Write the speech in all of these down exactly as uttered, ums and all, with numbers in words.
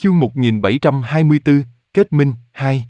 Chương một nghìn bảy trăm hai mươi tư, Kết minh, hai.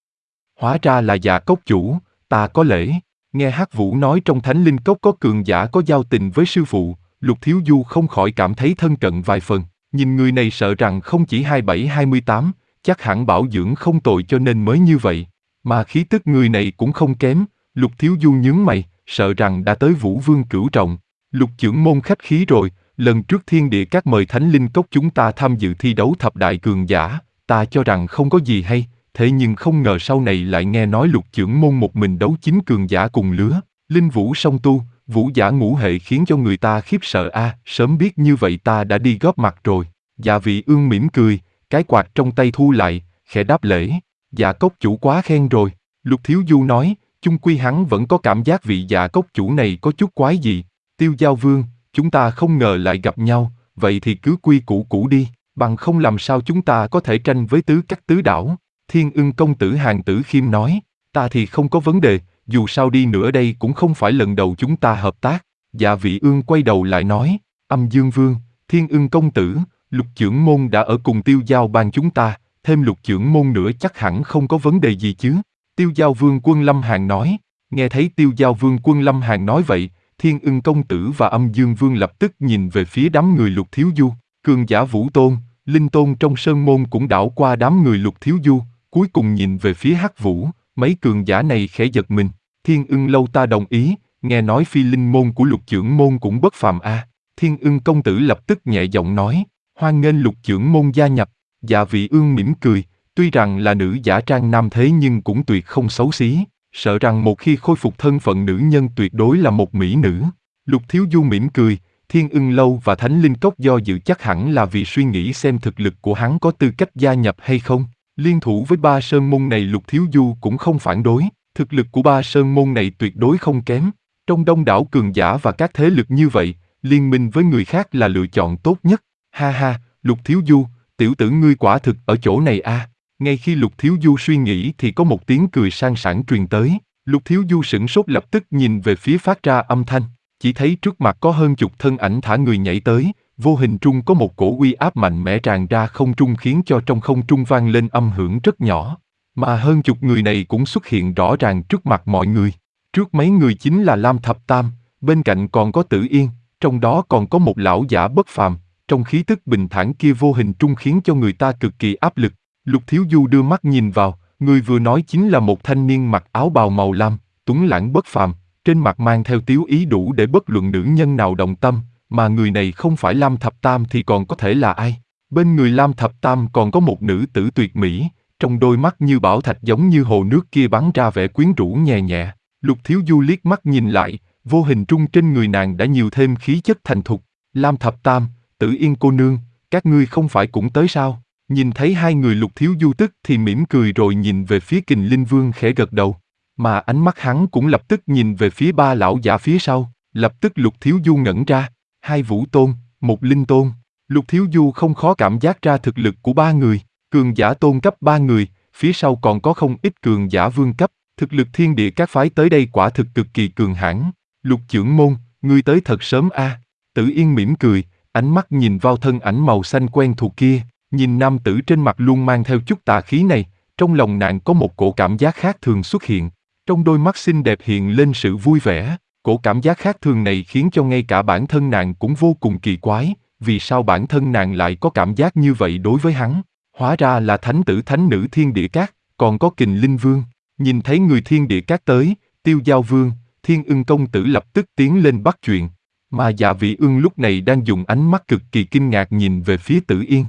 Hóa ra là Dạ Cốc chủ, ta có lễ. Nghe Hắc Vũ nói trong Thánh Linh Cốc có cường giả có giao tình với sư phụ, Lục Thiếu Du không khỏi cảm thấy thân cận vài phần. Nhìn người này sợ rằng không chỉ hai bảy hai mươi tám, chắc hẳn bảo dưỡng không tồi cho nên mới như vậy. Mà khí tức người này cũng không kém, Lục Thiếu Du nhướng mày, sợ rằng đã tới Vũ Vương cửu trọng. Lục trưởng môn khách khí rồi, lần trước Thiên Địa Các mời Thánh Linh Cốc chúng ta tham dự thi đấu thập đại cường giả, ta cho rằng không có gì hay, thế nhưng không ngờ sau này lại nghe nói Lục trưởng môn một mình đấu chín cường giả cùng lứa, linh vũ song tu, vũ giả ngũ hệ khiến cho người ta khiếp sợ a. À, sớm biết như vậy ta đã đi góp mặt rồi. Dạ Vị Ương mỉm cười, cái quạt trong tay thu lại, khẽ đáp lễ. Dạ Cốc chủ quá khen rồi. Lục Thiếu Du nói, chung quy hắn vẫn có cảm giác vị Dạ Cốc chủ này có chút quái dị. Tiêu Giao Vương, chúng ta không ngờ lại gặp nhau, vậy thì cứ quy củ cũ đi, bằng không làm sao chúng ta có thể tranh với tứ các tứ đảo. Thiên Ưng công tử Hàn Tử Khiêm nói, ta thì không có vấn đề, dù sao đi nữa đây cũng không phải lần đầu chúng ta hợp tác. Dạ Vị Ương quay đầu lại nói, Âm Dương Vương, Thiên Ưng công tử, Lục trưởng môn đã ở cùng Tiêu Giao bang chúng ta, thêm Lục trưởng môn nữa chắc hẳn không có vấn đề gì chứ. Tiêu Giao Vương Quân Lâm Hàn nói, nghe thấy Tiêu Giao Vương Quân Lâm Hàn nói vậy, Thiên Ưng công tử và Âm Dương Vương lập tức nhìn về phía đám người Lục Thiếu Du, cường giả Vũ Tôn, Linh Tôn trong sơn môn cũng đảo qua đám người Lục Thiếu Du, cuối cùng nhìn về phía Hắc Vũ, mấy cường giả này khẽ giật mình. Thiên Ưng lâu ta đồng ý, nghe nói phi linh môn của Lục trưởng môn cũng bất phàm a. À. Thiên Ưng công tử lập tức nhẹ giọng nói, hoan nghênh Lục trưởng môn gia nhập. Dạ Vị Ương mỉm cười, tuy rằng là nữ giả trang nam thế nhưng cũng tuyệt không xấu xí. Sợ rằng một khi khôi phục thân phận nữ nhân tuyệt đối là một mỹ nữ. Lục Thiếu Du mỉm cười, Thiên Ưng lâu và Thánh Linh Cốc do dự chắc hẳn là vì suy nghĩ xem thực lực của hắn có tư cách gia nhập hay không. Liên thủ với ba sơn môn này Lục Thiếu Du cũng không phản đối, thực lực của ba sơn môn này tuyệt đối không kém. Trong đông đảo cường giả và các thế lực như vậy, liên minh với người khác là lựa chọn tốt nhất. Ha ha, Lục Thiếu Du, tiểu tử ngươi quả thực ở chỗ này a. À. Ngay khi Lục Thiếu Du suy nghĩ thì có một tiếng cười sang sảng truyền tới. Lục Thiếu Du sửng sốt lập tức nhìn về phía phát ra âm thanh, chỉ thấy trước mặt có hơn chục thân ảnh thả người nhảy tới, vô hình trung có một cổ uy áp mạnh mẽ tràn ra không trung khiến cho trong không trung vang lên âm hưởng rất nhỏ. Mà hơn chục người này cũng xuất hiện rõ ràng trước mặt mọi người. Trước mấy người chính là Lam Thập Tam, bên cạnh còn có Tử Yên, trong đó còn có một lão giả bất phàm, trong khí tức bình thản kia vô hình trung khiến cho người ta cực kỳ áp lực. Lục Thiếu Du đưa mắt nhìn vào, người vừa nói chính là một thanh niên mặc áo bào màu lam, tuấn lãng bất phàm, trên mặt mang theo tiếu ý đủ để bất luận nữ nhân nào động tâm, mà người này không phải Lam Thập Tam thì còn có thể là ai? Bên người Lam Thập Tam còn có một nữ tử tuyệt mỹ, trong đôi mắt như bảo thạch giống như hồ nước kia bắn ra vẻ quyến rũ nhẹ nhẹ. Lục Thiếu Du liếc mắt nhìn lại, vô hình trung trên người nàng đã nhiều thêm khí chất thành thục. Lam Thập Tam, Tử Yên cô nương, các ngươi không phải cũng tới sao? Nhìn thấy hai người Lục Thiếu Du tức thì mỉm cười rồi nhìn về phía Kình Linh Vương khẽ gật đầu. Mà ánh mắt hắn cũng lập tức nhìn về phía ba lão giả phía sau, lập tức Lục Thiếu Du ngẩn ra. Hai Vũ Tôn, một Linh Tôn. Lục Thiếu Du không khó cảm giác ra thực lực của ba người, cường giả tôn cấp ba người, phía sau còn có không ít cường giả vương cấp, thực lực thiên địa các phái tới đây quả thực cực kỳ cường hãn. Lục trưởng môn, ngươi tới thật sớm a. À. Tử Yên mỉm cười, ánh mắt nhìn vào thân ảnh màu xanh quen thuộc kia. Nhìn nam tử trên mặt luôn mang theo chút tà khí này, trong lòng nàng có một cổ cảm giác khác thường xuất hiện. Trong đôi mắt xinh đẹp hiện lên sự vui vẻ, cổ cảm giác khác thường này khiến cho ngay cả bản thân nàng cũng vô cùng kỳ quái, vì sao bản thân nàng lại có cảm giác như vậy đối với hắn. Hóa ra là thánh tử thánh nữ Thiên Địa Các, còn có Kình Linh Vương. Nhìn thấy người Thiên Địa Các tới, Tiêu Giao Vương, Thiên Ưng công tử lập tức tiến lên bắt chuyện. Mà Dạ Vị Ương lúc này đang dùng ánh mắt cực kỳ kinh ngạc nhìn về phía Tử Yên.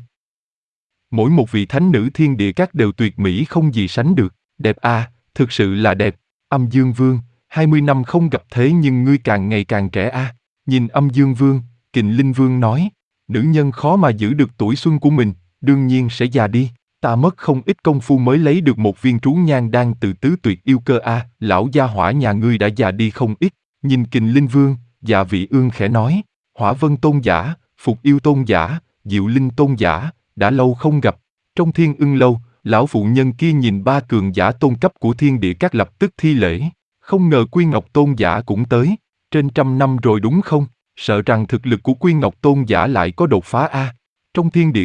Mỗi một vị thánh nữ Thiên Địa Các đều tuyệt mỹ không gì sánh được, đẹp a, à, thực sự là đẹp. Âm Dương Vương, hai mươi năm không gặp thế nhưng ngươi càng ngày càng trẻ a. À. Nhìn Âm Dương Vương, Kình Linh Vương nói, nữ nhân khó mà giữ được tuổi xuân của mình, đương nhiên sẽ già đi. Ta mất không ít công phu mới lấy được một viên trú nhan đan từ tứ tuyệt yêu cơ a, à, lão gia hỏa nhà ngươi đã già đi không ít. Nhìn Kình Linh Vương, Dạ Vị Ương khẽ nói, Hỏa Vân tôn giả, Phục Yêu tôn giả, Diệu Linh tôn giả, đã lâu không gặp. Trong Thiên Ưng lâu, lão phụ nhân kia nhìn ba cường giả tôn cấp của Thiên Địa Các lập tức thi lễ. Không ngờ Quy Ngọc tôn giả cũng tới. Trên trăm năm rồi đúng không? Sợ rằng thực lực của Quy Ngọc tôn giả lại có đột phá a. Trong Thiên Địa Các,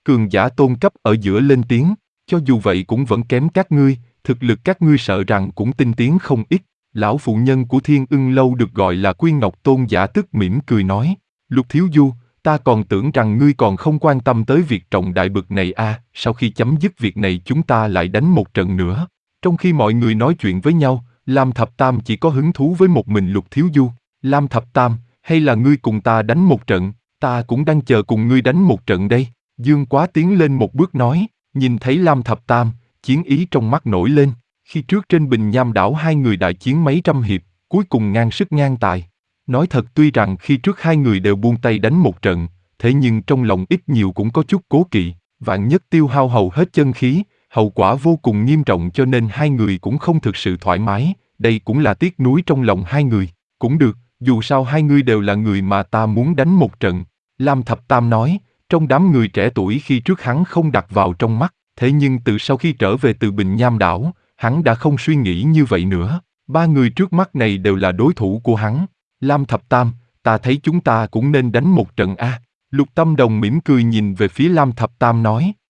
Cường giả tôn cấp ở giữa lên tiếng, cho dù vậy cũng vẫn kém các ngươi, thực lực các ngươi sợ rằng cũng tinh tiến không ít. Lão phụ nhân của Thiên Ưng Lâu được gọi là Quy Ngọc Tôn giả tức mỉm cười nói, Lục Thiếu Du, ta còn tưởng rằng ngươi còn không quan tâm tới việc trọng đại bực này a. À, sau khi chấm dứt việc này chúng ta lại đánh một trận nữa. Trong khi mọi người nói chuyện với nhau, Lam Thập Tam chỉ có hứng thú với một mình Lục Thiếu Du. Lam Thập Tam, hay là ngươi cùng ta đánh một trận, ta cũng đang chờ cùng ngươi đánh một trận đây. Dương Quá tiến lên một bước nói, nhìn thấy Lam Thập Tam, chiến ý trong mắt nổi lên. Khi trước trên Bình Nham đảo hai người đại chiến mấy trăm hiệp, cuối cùng ngang sức ngang tài. Nói thật tuy rằng khi trước hai người đều buông tay đánh một trận, thế nhưng trong lòng ít nhiều cũng có chút cố kỵ, vạn nhất tiêu hao hầu hết chân khí, hậu quả vô cùng nghiêm trọng cho nên hai người cũng không thực sự thoải mái, đây cũng là tiếc nuối trong lòng hai người. Cũng được, dù sao hai người đều là người mà ta muốn đánh một trận. Lam Thập Tam nói, trong đám người trẻ tuổi khi trước hắn không đặt vào trong mắt, thế nhưng từ sau khi trở về từ Bình Nham đảo, hắn đã không suy nghĩ như vậy nữa. Ba người trước mắt này đều là đối thủ của hắn. Lam Thập Tam, ta thấy chúng ta cũng nên đánh một trận a. Lục Tâm Đồng mỉm cười nhìn về phía Lam Thập Tam nói.